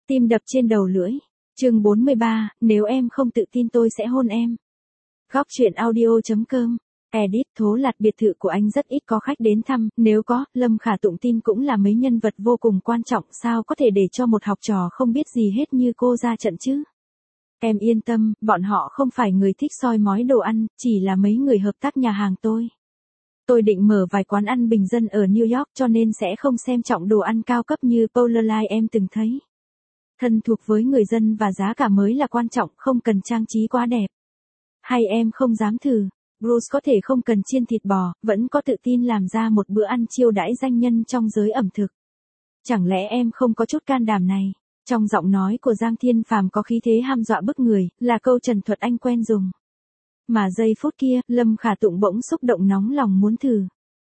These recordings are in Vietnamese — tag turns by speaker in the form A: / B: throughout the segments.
A: Tim đập trên đầu lưỡi. Chương 43, nếu em không tự tin tôi sẽ hôn em. Góc truyện audio.com. Edit. Thố Lạt biệt thự của anh rất ít có khách đến thăm, nếu có, Lâm Khả Tụng tin cũng là mấy nhân vật vô cùng quan trọng, sao có thể để cho một học trò không biết gì hết như cô ra trận chứ. Em yên tâm, bọn họ không phải người thích soi mói đồ ăn, chỉ là mấy người hợp tác nhà hàng tôi. Tôi định mở vài quán ăn bình dân ở New York cho nên sẽ không xem trọng đồ ăn cao cấp như Polarline em từng thấy. Thân thuộc với người dân và giá cả mới là quan trọng, không cần trang trí quá đẹp. Hay em không dám thử? Bruce có thể không cần chiên thịt bò, vẫn có tự tin làm ra một bữa ăn chiêu đãi danh nhân trong giới ẩm thực. Chẳng lẽ em không có chút can đảm này? Trong giọng nói của Giang Thiên Phàm có khí thế hăm dọa bức người, là câu trần thuật anh quen dùng. Mà giây phút kia, Lâm Khả Tụng bỗng xúc động nóng lòng muốn thử.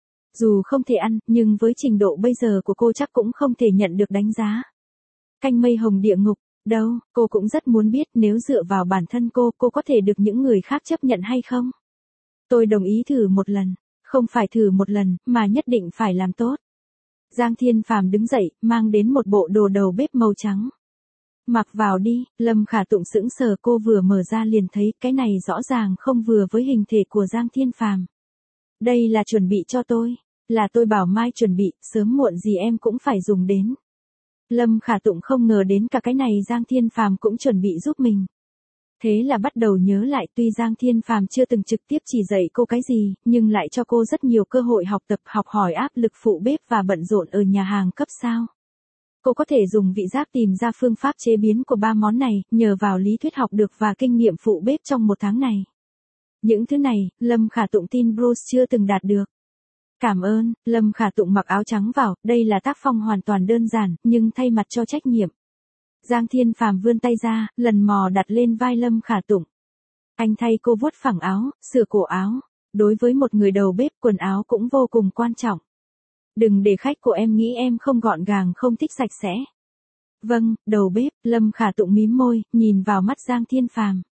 A: Dù không thể ăn, nhưng với trình độ bây giờ của cô chắc cũng không thể nhận được đánh giá. Canh mây hồng địa ngục, đâu, cô cũng rất muốn biết nếu dựa vào bản thân cô có thể được những người khác chấp nhận hay không? Tôi đồng ý thử một lần, không phải thử một lần, mà nhất định phải làm tốt. Giang Thiên Phàm đứng dậy, mang đến một bộ đồ đầu bếp màu trắng. Mặc vào đi. Lâm Khả Tụng sững sờ, cô vừa mở ra liền thấy cái này rõ ràng không vừa với hình thể của Giang Thiên Phàm. Đây là chuẩn bị cho tôi, là tôi bảo mai chuẩn bị, sớm muộn gì em cũng phải dùng đến. Lâm Khả Tụng không ngờ đến cả cái này Giang Thiên Phàm cũng chuẩn bị giúp mình. Thế là bắt đầu nhớ lại, tuy Giang Thiên Phàm chưa từng trực tiếp chỉ dạy cô cái gì, nhưng lại cho cô rất nhiều cơ hội học tập, học hỏi áp lực phụ bếp và bận rộn ở nhà hàng cấp sao. Cô có thể dùng vị giác tìm ra phương pháp chế biến của 3 món này, nhờ vào lý thuyết học được và kinh nghiệm phụ bếp trong 1 tháng này. Những thứ này, Lâm Khả Tụng tin Bruce chưa từng đạt được. Cảm ơn. Lâm Khả Tụng mặc áo trắng vào, đây là tác phong hoàn toàn đơn giản, nhưng thay mặt cho trách nhiệm. Giang Thiên Phàm vươn tay ra, lần mò đặt lên vai Lâm Khả Tụng. Anh thay cô vuốt phẳng áo, sửa cổ áo. Đối với một người đầu bếp, quần áo cũng vô cùng quan trọng. Đừng để khách của em nghĩ em không gọn gàng, không thích sạch sẽ. Vâng, đầu bếp. Lâm Khả Tụng mím môi, nhìn vào mắt Giang Thiên Phàm.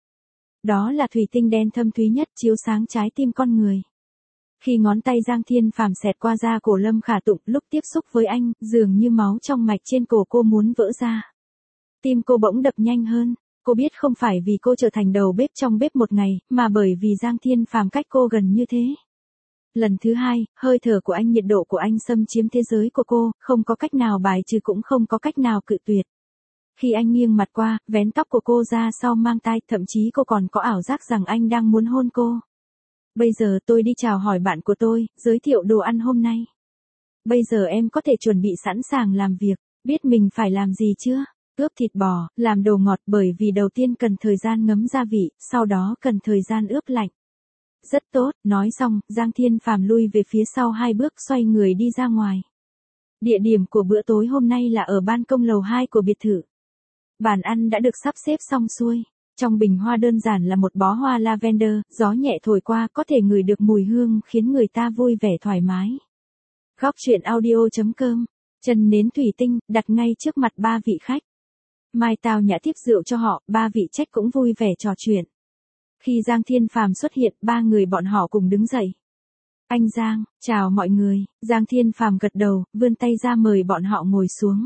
A: Đó là thủy tinh đen thâm thúy nhất, chiếu sáng trái tim con người. Khi ngón tay Giang Thiên Phàm xẹt qua da cổ Lâm Khả Tụng, lúc tiếp xúc với anh, dường như máu trong mạch trên cổ cô muốn vỡ ra. Tim cô bỗng đập nhanh hơn. Cô biết không phải vì cô trở thành đầu bếp trong bếp một ngày, mà bởi vì Giang Thiên Phàm cách cô gần như thế. Lần thứ 2, hơi thở của anh, nhiệt độ của anh xâm chiếm thế giới của cô, không có cách nào bài trừ cũng không có cách nào cự tuyệt. Khi anh nghiêng mặt qua, vén tóc của cô ra sau mang tai, thậm chí cô còn có ảo giác rằng anh đang muốn hôn cô. Bây giờ tôi đi chào hỏi bạn của tôi, giới thiệu đồ ăn hôm nay. Bây giờ em có thể chuẩn bị sẵn sàng làm việc, biết mình phải làm gì chưa? Ướp thịt bò, làm đồ ngọt, bởi vì đầu tiên cần thời gian ngấm gia vị, sau đó cần thời gian ướp lạnh. Rất tốt. Nói xong, Giang Thiên Phàm lui về phía sau 2 bước, xoay người đi ra ngoài. Địa điểm của bữa tối hôm nay là ở ban công lầu 2 của biệt thự. Bàn ăn đã được sắp xếp xong xuôi. Trong bình hoa đơn giản là một bó hoa lavender, gió nhẹ thổi qua có thể ngửi được mùi hương khiến người ta vui vẻ thoải mái. Góc truyện audio.com. Chân nến thủy tinh, đặt ngay trước mặt 3 vị khách. Mai Tào Nhã tiếp rượu cho họ, 3 vị khách cũng vui vẻ trò chuyện. Khi Giang Thiên Phàm xuất hiện, 3 người bọn họ cùng đứng dậy. Anh Giang, chào mọi người. Giang Thiên Phàm gật đầu, vươn tay ra mời bọn họ ngồi xuống.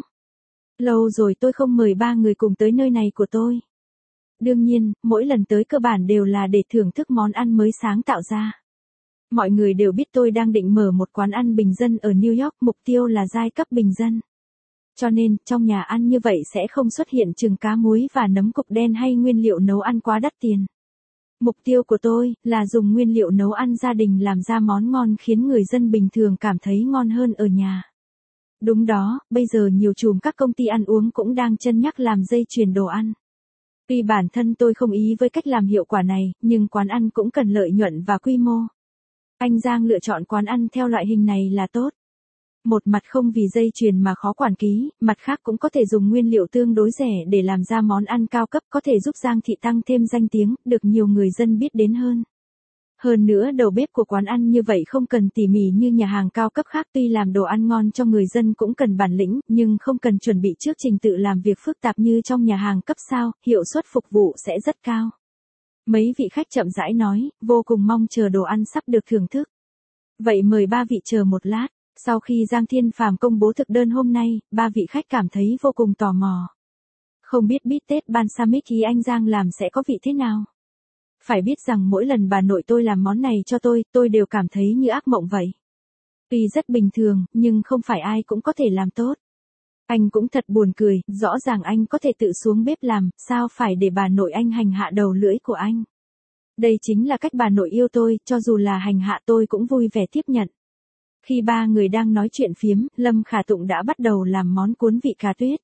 A: Lâu rồi tôi không mời 3 người cùng tới nơi này của tôi. Đương nhiên, mỗi lần tới cơ bản đều là để thưởng thức món ăn mới sáng tạo ra. Mọi người đều biết tôi đang định mở một quán ăn bình dân ở New York, mục tiêu là giai cấp bình dân. Cho nên, trong nhà ăn như vậy sẽ không xuất hiện trứng cá muối và nấm cục đen hay nguyên liệu nấu ăn quá đắt tiền. Mục tiêu của tôi là dùng nguyên liệu nấu ăn gia đình làm ra món ngon khiến người dân bình thường cảm thấy ngon hơn ở nhà. Đúng đó, bây giờ nhiều chùm các công ty ăn uống cũng đang cân nhắc làm dây chuyền đồ ăn. Tuy bản thân tôi không ý với cách làm hiệu quả này, nhưng quán ăn cũng cần lợi nhuận và quy mô. Anh Giang lựa chọn quán ăn theo loại hình này là tốt. Một mặt không vì dây chuyền mà khó quản lý, mặt khác cũng có thể dùng nguyên liệu tương đối rẻ để làm ra món ăn cao cấp, có thể giúp Giang thị tăng thêm danh tiếng, được nhiều người dân biết đến hơn. Hơn nữa, đầu bếp của quán ăn như vậy không cần tỉ mỉ như nhà hàng cao cấp khác, tuy làm đồ ăn ngon cho người dân cũng cần bản lĩnh, nhưng không cần chuẩn bị trước trình tự làm việc phức tạp như trong nhà hàng cấp sao, hiệu suất phục vụ sẽ rất cao. Mấy vị khách chậm rãi nói, vô cùng mong chờ đồ ăn sắp được thưởng thức. Vậy mời 3 vị chờ một lát. Sau khi Giang Thiên Phàm công bố thực đơn hôm nay, 3 vị khách cảm thấy vô cùng tò mò. Không biết bít tết balsamic ý anh Giang làm sẽ có vị thế nào? Phải biết rằng mỗi lần bà nội tôi làm món này cho tôi đều cảm thấy như ác mộng vậy. Tuy rất bình thường, nhưng không phải ai cũng có thể làm tốt. Anh cũng thật buồn cười, rõ ràng anh có thể tự xuống bếp làm, sao phải để bà nội anh hành hạ đầu lưỡi của anh. Đây chính là cách bà nội yêu tôi, cho dù là hành hạ tôi cũng vui vẻ tiếp nhận. Khi ba người đang nói chuyện phiếm, Lâm Khả Tụng đã bắt đầu làm món cuốn vị cà tuyết.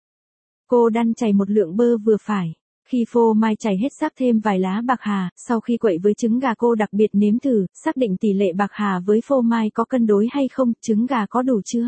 A: Cô đăn chảy một lượng bơ vừa phải. Khi phô mai chảy hết rắc thêm vài lá bạc hà, sau khi quậy với trứng gà cô đặc biệt nếm thử, xác định tỷ lệ bạc hà với phô mai có cân đối hay không, trứng gà có đủ chưa.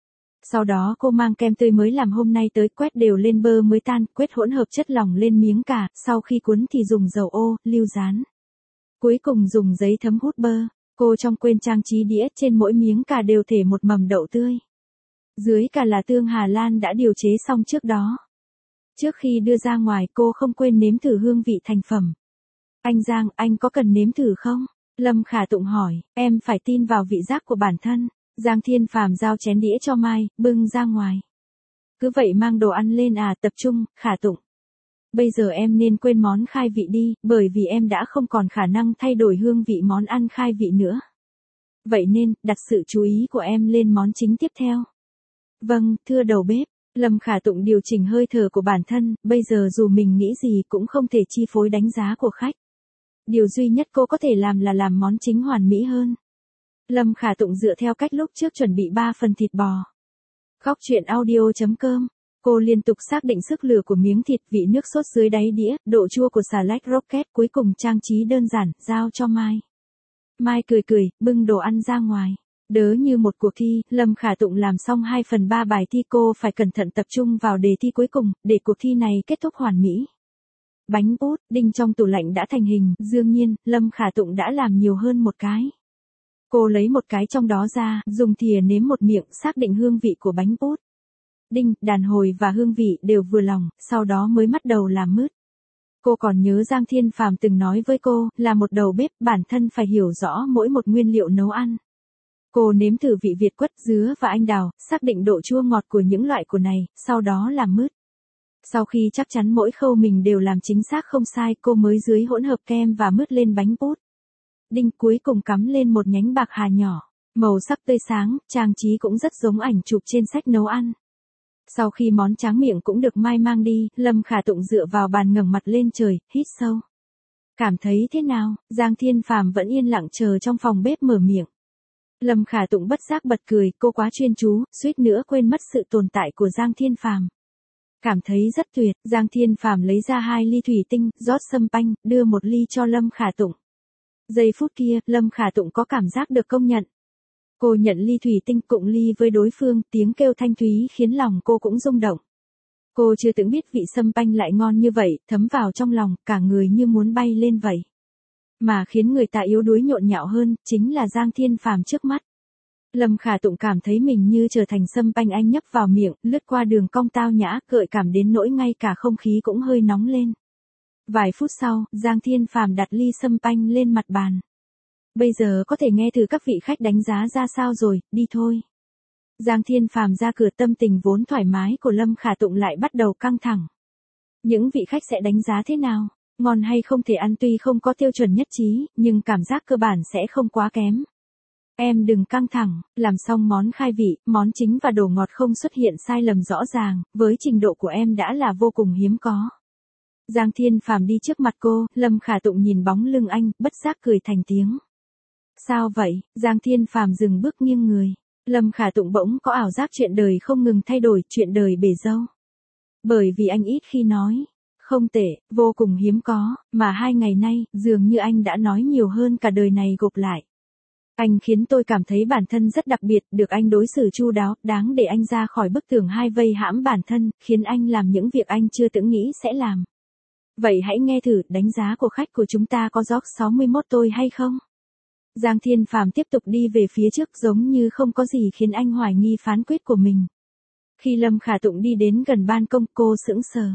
A: Sau đó cô mang kem tươi mới làm hôm nay tới quét đều lên bơ mới tan, quét hỗn hợp chất lỏng lên miếng cà, sau khi cuốn thì dùng dầu ô, lưu dán. Cuối cùng dùng giấy thấm hút bơ, cô trong quên trang trí đĩa, trên mỗi miếng cà đều thể một mầm đậu tươi. Dưới cà là tương Hà Lan đã điều chế xong trước đó. Trước khi đưa ra ngoài cô không quên nếm thử hương vị thành phẩm. Anh Giang, anh có cần nếm thử không? Lâm Khả Tụng hỏi, em phải tin vào vị giác của bản thân. Giang Thiên Phàm giao chén đĩa cho Mai, bưng ra ngoài. Cứ vậy mang đồ ăn lên à, tập trung, Khả Tụng. Bây giờ em nên quên món khai vị đi, bởi vì em đã không còn khả năng thay đổi hương vị món ăn khai vị nữa. Vậy nên, đặt sự chú ý của em lên món chính tiếp theo. Vâng, thưa đầu bếp. Lâm Khả Tụng điều chỉnh hơi thở của bản thân, bây giờ dù mình nghĩ gì cũng không thể chi phối đánh giá của khách. Điều duy nhất cô có thể làm là làm món chính hoàn mỹ hơn. Lâm Khả Tụng dựa theo cách lúc trước chuẩn bị 3 phần thịt bò. Góc truyện audio.com. Cô liên tục xác định sức lửa của miếng thịt, vị nước sốt dưới đáy đĩa, độ chua của xà lách rocket, cuối cùng trang trí đơn giản, giao cho Mai. Mai cười cười, bưng đồ ăn ra ngoài. Đớ như một cuộc thi, Lâm Khả Tụng làm xong 2/3 bài thi, cô phải cẩn thận tập trung vào đề thi cuối cùng, để cuộc thi này kết thúc hoàn mỹ. Bánh út, đinh trong tủ lạnh đã thành hình, đương nhiên, Lâm Khả Tụng đã làm nhiều hơn một cái. Cô lấy một cái trong đó ra, dùng thìa nếm một miệng, xác định hương vị của bánh út. Đinh, đàn hồi và hương vị đều vừa lòng, sau đó mới bắt đầu làm mứt. Cô còn nhớ Giang Thiên Phàm từng nói với cô, là một đầu bếp, bản thân phải hiểu rõ mỗi một nguyên liệu nấu ăn. Cô nếm thử vị việt quất, dứa và anh đào, xác định độ chua ngọt của những loại củ này, sau đó làm mứt. Sau khi chắc chắn mỗi khâu mình đều làm chính xác không sai, cô mới dưới hỗn hợp kem và mứt lên bánh út. Đinh, cuối cùng cắm lên một nhánh bạc hà nhỏ, màu sắc tươi sáng, trang trí cũng rất giống ảnh chụp trên sách nấu ăn. Sau khi món tráng miệng cũng được Mai mang đi, Lâm Khả Tụng dựa vào bàn ngẩng mặt lên trời, hít sâu. Cảm thấy thế nào? Giang Thiên Phàm vẫn yên lặng chờ trong phòng bếp mở miệng. Lâm Khả Tụng bất giác bật cười, cô quá chuyên chú, suýt nữa quên mất sự tồn tại của Giang Thiên Phàm. Cảm thấy rất tuyệt, Giang Thiên Phàm lấy ra 2 ly thủy tinh, rót sâm panh, đưa một ly cho Lâm Khả Tụng. Giây phút kia, Lâm Khả Tụng có cảm giác được công nhận. Cô nhận ly thủy tinh, cụng ly với đối phương, tiếng kêu thanh thúy khiến lòng cô cũng rung động. Cô chưa từng biết vị sâm panh lại ngon như vậy, thấm vào trong lòng, cả người như muốn bay lên vậy. Mà khiến người ta yếu đuối nhộn nhạo hơn, chính là Giang Thiên Phàm trước mắt. Lâm Khả Tụng cảm thấy mình như trở thành sâm panh anh nhấp vào miệng, lướt qua đường cong tao nhã, gợi cảm đến nỗi ngay cả không khí cũng hơi nóng lên. Vài phút sau, Giang Thiên Phàm đặt ly sâm panh lên mặt bàn. Bây giờ có thể nghe thử các vị khách đánh giá ra sao rồi, đi thôi. Giang Thiên Phàm ra cửa, tâm tình vốn thoải mái của Lâm Khả Tụng lại bắt đầu căng thẳng. Những vị khách sẽ đánh giá thế nào? Ngon hay không thể ăn, tuy không có tiêu chuẩn nhất trí, nhưng cảm giác cơ bản sẽ không quá kém. Em đừng căng thẳng, làm xong món khai vị, món chính và đồ ngọt không xuất hiện sai lầm rõ ràng, với trình độ của em đã là vô cùng hiếm có. Giang Thiên Phàm đi trước mặt cô, Lâm Khả Tụng nhìn bóng lưng anh, bất giác cười thành tiếng. Sao vậy? Giang Thiên Phàm dừng bước nghiêng người. Lâm Khả Tụng bỗng có ảo giác chuyện đời không ngừng thay đổi, chuyện đời bể dâu. Bởi vì anh ít khi nói, không tệ, vô cùng hiếm có, mà 2 ngày nay, dường như anh đã nói nhiều hơn cả đời này gộp lại. Anh khiến tôi cảm thấy bản thân rất đặc biệt, được anh đối xử chu đáo, đáng để anh ra khỏi bức tường hai vây hãm bản thân, khiến anh làm những việc anh chưa từng nghĩ sẽ làm. Vậy hãy nghe thử, đánh giá của khách của chúng ta có dốc 61 tôi hay không? Giang Thiên Phàm tiếp tục đi về phía trước, giống như không có gì khiến anh hoài nghi phán quyết của mình. Khi Lâm Khả Tụng đi đến gần ban công, cô sững sờ.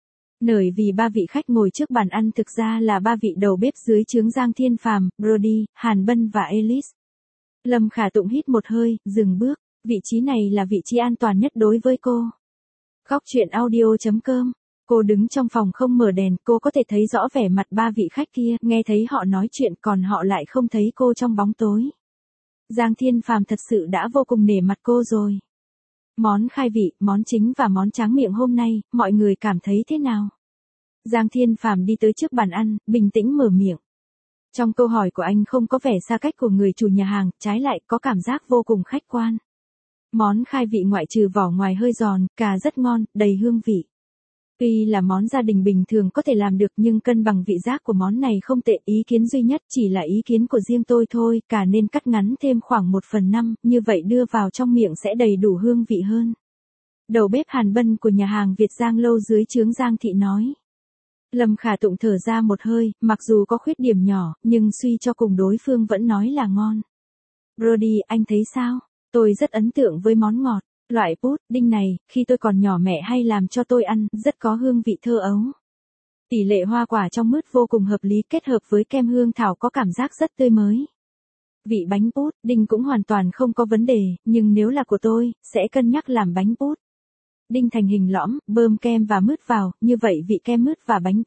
A: Bởi vì 3 vị khách ngồi trước bàn ăn thực ra là 3 vị đầu bếp dưới trướng Giang Thiên Phàm, Brody, Hàn Bân và Ellis. Lâm Khả Tụng hít một hơi, dừng bước, vị trí này là vị trí an toàn nhất đối với cô. Góc truyện audio.com Cô đứng trong phòng không mở đèn, cô có thể thấy rõ vẻ mặt ba vị khách kia, nghe thấy họ nói chuyện còn họ lại không thấy cô trong bóng tối. Giang Thiên Phàm thật sự đã vô cùng nể mặt cô rồi. Món khai vị, món chính và món tráng miệng hôm nay, mọi người cảm thấy thế nào? Giang Thiên Phàm đi tới trước bàn ăn, bình tĩnh mở miệng. Trong câu hỏi của anh không có vẻ xa cách của người chủ nhà hàng, trái lại có cảm giác vô cùng khách quan. Món khai vị ngoại trừ vỏ ngoài hơi giòn, cà rất ngon, đầy hương vị. Tuy là món gia đình bình thường có thể làm được nhưng cân bằng vị giác của món này không tệ, ý kiến duy nhất chỉ là ý kiến của riêng tôi thôi, cà nên cắt ngắn thêm khoảng 1/5, như vậy đưa vào trong miệng sẽ đầy đủ hương vị hơn. Đầu bếp Hàn Bân của nhà hàng Việt Giang Lâu dưới trướng Giang Thị nói. Lâm Khả Tụng thở ra một hơi, mặc dù có khuyết điểm nhỏ, nhưng suy cho cùng đối phương vẫn nói là ngon. Brody, anh thấy sao? Tôi rất ấn tượng với món ngọt. Loại pudding này, khi tôi còn nhỏ mẹ hay làm cho tôi ăn, rất có hương vị thơ ấu. Tỷ lệ hoa quả trong mứt vô cùng hợp lý, kết hợp với kem hương thảo có cảm giác rất tươi mới. Vị bánh pudding cũng hoàn toàn không có vấn đề, nhưng nếu là của tôi, sẽ cân nhắc làm bánh pudding thành hình lõm, bơm kem và mứt vào, như vậy vị kem mứt và bánh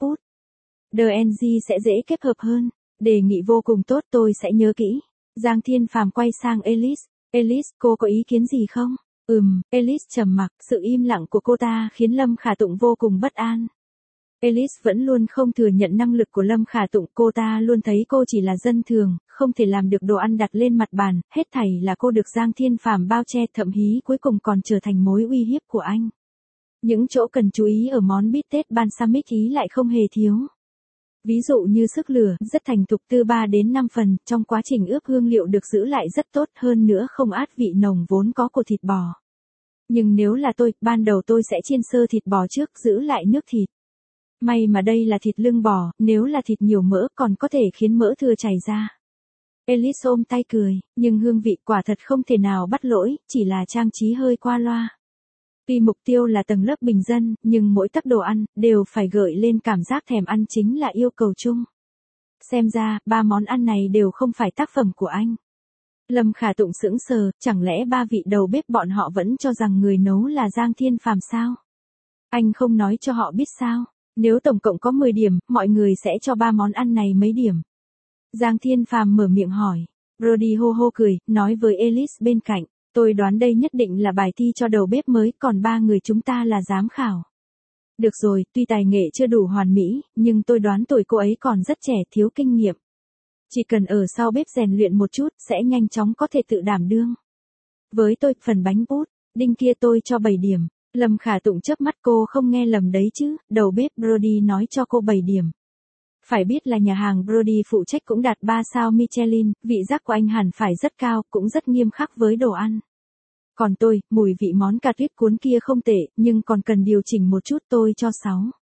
A: pudding sẽ dễ kết hợp hơn. Đề nghị vô cùng tốt, tôi sẽ nhớ kỹ. Giang Thiên Phàm quay sang Elise. Elise, cô có ý kiến gì không? Elise trầm mặc, sự im lặng của cô ta khiến Lâm Khả Tụng vô cùng bất an. Elise vẫn luôn không thừa nhận năng lực của Lâm Khả Tụng, cô ta luôn thấy cô chỉ là dân thường, không thể làm được đồ ăn đặt lên mặt bàn, hết thảy là cô được Giang Thiên Phàm bao che, thậm chí cuối cùng còn trở thành mối uy hiếp của anh. Những chỗ cần chú ý ở món bít tết balsamic ý lại không hề thiếu. Ví dụ như sức lửa, rất thành thục từ 3 đến 5 phần, trong quá trình ướp hương liệu được giữ lại rất tốt, hơn nữa không át vị nồng vốn có của thịt bò. Nhưng nếu là tôi, ban đầu tôi sẽ chiên sơ thịt bò trước, giữ lại nước thịt. May mà đây là thịt lưng bò, nếu là thịt nhiều mỡ còn có thể khiến mỡ thừa chảy ra. Elise ôm tay cười, nhưng hương vị quả thật không thể nào bắt lỗi, chỉ là trang trí hơi qua loa. Tuy mục tiêu là tầng lớp bình dân, nhưng mỗi tấc đồ ăn, đều phải gợi lên cảm giác thèm ăn chính là yêu cầu chung. Xem ra, 3 món ăn này đều không phải tác phẩm của anh. Lâm Khả Tụng sững sờ, chẳng lẽ 3 vị đầu bếp bọn họ vẫn cho rằng người nấu là Giang Thiên Phàm sao? Anh không nói cho họ biết sao? Nếu tổng cộng có 10 điểm, mọi người sẽ cho 3 món ăn này mấy điểm? Giang Thiên Phàm mở miệng hỏi. Brody hô hô cười, nói với Elise bên cạnh. Tôi đoán đây nhất định là bài thi cho đầu bếp mới, còn 3 người chúng ta là giám khảo. Được rồi, tuy tài nghệ chưa đủ hoàn mỹ, nhưng tôi đoán tuổi cô ấy còn rất trẻ, thiếu kinh nghiệm. Chỉ cần ở sau bếp rèn luyện một chút, sẽ nhanh chóng có thể tự đảm đương. Với tôi, phần bánh pudding kia tôi cho 7 điểm. Lâm Khả Tụng chớp mắt, cô không nghe lầm đấy chứ, đầu bếp Brody nói cho cô 7 điểm. Phải biết là nhà hàng Brody phụ trách cũng đạt 3 sao Michelin, vị giác của anh hẳn phải rất cao, cũng rất nghiêm khắc với đồ ăn. Còn tôi, mùi vị món cà rít cuốn kia không tệ, nhưng còn cần điều chỉnh một chút, tôi cho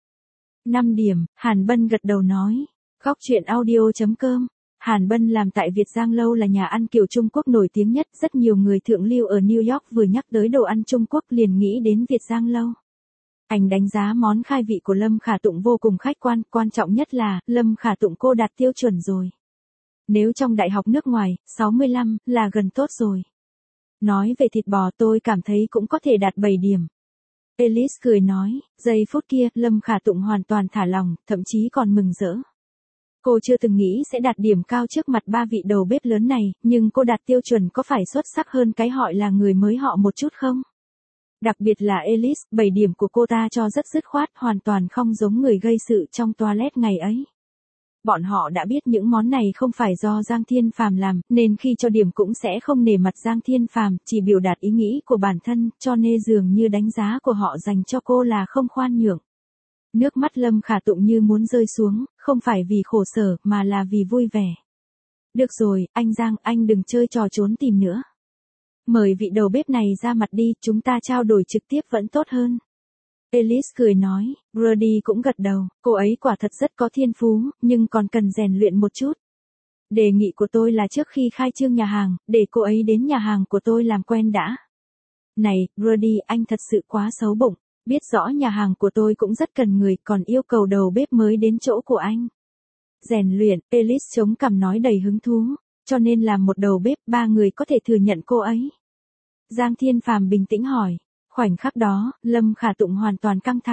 A: 5 điểm, Hàn Bân gật đầu nói. Góc truyện audio.com. Hàn Bân làm tại Việt Giang Lâu là nhà ăn kiểu Trung Quốc nổi tiếng nhất, rất nhiều người thượng lưu ở New York vừa nhắc tới đồ ăn Trung Quốc liền nghĩ đến Việt Giang Lâu. Anh đánh giá món khai vị của Lâm Khả Tụng vô cùng khách quan, quan trọng nhất là, Lâm Khả Tụng cô đạt tiêu chuẩn rồi. Nếu trong đại học nước ngoài, 65 là gần tốt rồi. Nói về thịt bò tôi cảm thấy cũng có thể đạt 7 điểm. Elise cười nói, giây phút kia, Lâm Khả Tụng hoàn toàn thả lòng, thậm chí còn mừng rỡ. Cô chưa từng nghĩ sẽ đạt điểm cao trước mặt 3 vị đầu bếp lớn này, nhưng cô đạt tiêu chuẩn có phải xuất sắc hơn cái họ là người mới họ một chút không? Đặc biệt là Elise, 7 điểm của cô ta cho rất dứt khoát, hoàn toàn không giống người gây sự trong toilet ngày ấy. Bọn họ đã biết những món này không phải do Giang Thiên Phàm làm, nên khi cho điểm cũng sẽ không nể mặt Giang Thiên Phàm, chỉ biểu đạt ý nghĩ của bản thân, cho nên dường như đánh giá của họ dành cho cô là không khoan nhượng. Nước mắt Lâm Khả Tụng như muốn rơi xuống, không phải vì khổ sở, mà là vì vui vẻ. Được rồi, anh Giang, anh đừng chơi trò trốn tìm nữa. Mời vị đầu bếp này ra mặt đi, chúng ta trao đổi trực tiếp vẫn tốt hơn. Elise cười nói, Brody cũng gật đầu, cô ấy quả thật rất có thiên phú, nhưng còn cần rèn luyện một chút. Đề nghị của tôi là trước khi khai trương nhà hàng, để cô ấy đến nhà hàng của tôi làm quen đã. Này, Brody, anh thật sự quá xấu bụng, biết rõ nhà hàng của tôi cũng rất cần người, còn yêu cầu đầu bếp mới đến chỗ của anh. Rèn luyện, Elise chống cằm nói đầy hứng thú, cho nên làm một đầu bếp, 3 người có thể thừa nhận cô ấy. Giang Thiên Phàm bình tĩnh hỏi. Khoảnh khắc đó, Lâm Khả Tụng hoàn toàn căng thẳng.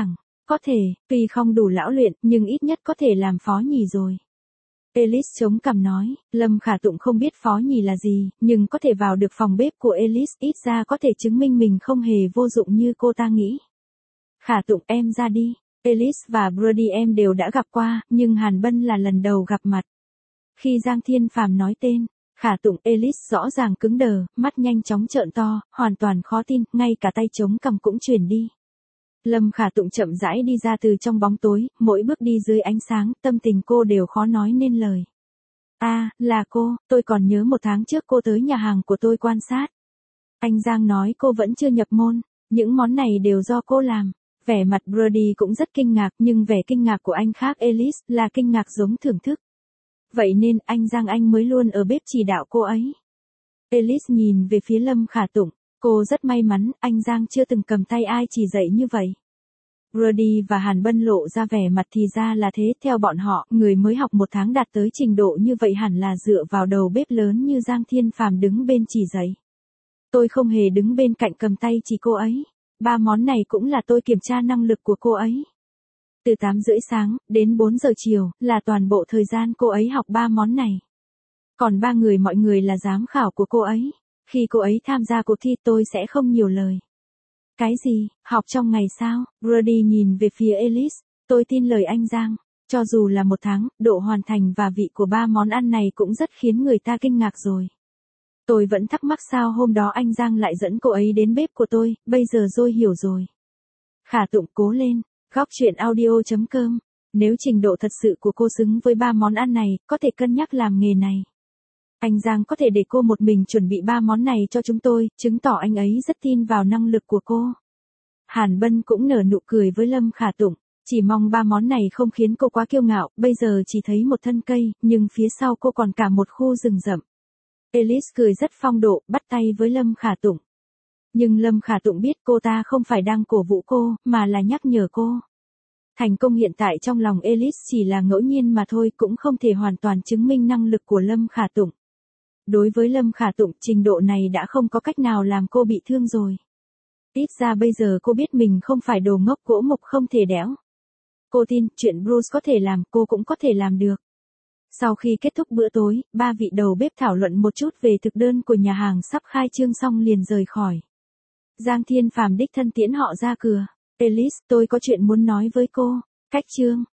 A: Có thể, tuy không đủ lão luyện, nhưng ít nhất có thể làm phó nhì rồi. Ellis chống cằm nói, Lâm Khả Tụng không biết phó nhì là gì, nhưng có thể vào được phòng bếp của Ellis, ít ra có thể chứng minh mình không hề vô dụng như cô ta nghĩ. Khả Tụng em ra đi. Ellis và Brody em đều đã gặp qua, nhưng Hàn Bân là lần đầu gặp mặt. Khi Giang Thiên Phàm nói tên Khả Tụng, Ellis rõ ràng cứng đờ, mắt nhanh chóng trợn to, hoàn toàn khó tin, ngay cả tay chống cằm cũng chuyển đi. Lâm Khả Tụng chậm rãi đi ra từ trong bóng tối, mỗi bước đi dưới ánh sáng, tâm tình cô đều khó nói nên lời. Là cô, tôi còn nhớ 1 tháng trước cô tới nhà hàng của tôi quan sát. Anh Giang nói cô vẫn chưa nhập môn, những món này đều do cô làm. Vẻ mặt Brody cũng rất kinh ngạc, nhưng vẻ kinh ngạc của anh khác Ellis, là kinh ngạc giống thưởng thức. Vậy nên anh Giang anh mới luôn ở bếp chỉ đạo cô ấy. Ellis nhìn về phía Lâm Khả Tụng, cô rất may mắn, anh Giang chưa từng cầm tay ai chỉ dạy như vậy. Brody và Hàn Bân lộ ra vẻ mặt thì ra là thế, theo bọn họ, người mới học 1 tháng đạt tới trình độ như vậy hẳn là dựa vào đầu bếp lớn như Giang Thiên Phàm đứng bên chỉ dạy. Tôi không hề đứng bên cạnh cầm tay chỉ cô ấy. 3 món này cũng là tôi kiểm tra năng lực của cô ấy. Từ 8:30 sáng, đến 4 giờ chiều, là toàn bộ thời gian cô ấy học 3 món này. Còn 3 người mọi người là giám khảo của cô ấy. Khi cô ấy tham gia cuộc thi tôi sẽ không nhiều lời. Cái gì, học trong ngày sao? Brody nhìn về phía Ellis, tôi tin lời anh Giang. Cho dù là 1 tháng, độ hoàn thành và vị của 3 món ăn này cũng rất khiến người ta kinh ngạc rồi. Tôi vẫn thắc mắc sao hôm đó anh Giang lại dẫn cô ấy đến bếp của tôi, bây giờ tôi hiểu rồi. Khả Tụng cố lên, góc chuyện audio.com. Nếu trình độ thật sự của cô xứng với 3 món ăn này, có thể cân nhắc làm nghề này. Anh Giang có thể để cô một mình chuẩn bị 3 món này cho chúng tôi, chứng tỏ anh ấy rất tin vào năng lực của cô. Hàn Bân cũng nở nụ cười với Lâm Khả Tụng, chỉ mong 3 món này không khiến cô quá kiêu ngạo, bây giờ chỉ thấy một thân cây, nhưng phía sau cô còn cả một khu rừng rậm. Ellis cười rất phong độ, bắt tay với Lâm Khả Tụng. Nhưng Lâm Khả Tụng biết cô ta không phải đang cổ vũ cô, mà là nhắc nhở cô. Thành công hiện tại trong lòng Ellis chỉ là ngẫu nhiên mà thôi, cũng không thể hoàn toàn chứng minh năng lực của Lâm Khả Tụng. Đối với Lâm Khả Tụng, trình độ này đã không có cách nào làm cô bị thương rồi. Ít ra bây giờ cô biết mình không phải đồ ngốc gỗ mục không thể đẽo. Cô tin, chuyện Bruce có thể làm, cô cũng có thể làm được. Sau khi kết thúc bữa tối, 3 vị đầu bếp thảo luận một chút về thực đơn của nhà hàng sắp khai trương xong liền rời khỏi. Giang Thiên Phàm đích thân tiễn họ ra cửa. Ellis, tôi có chuyện muốn nói với cô. Cách chương.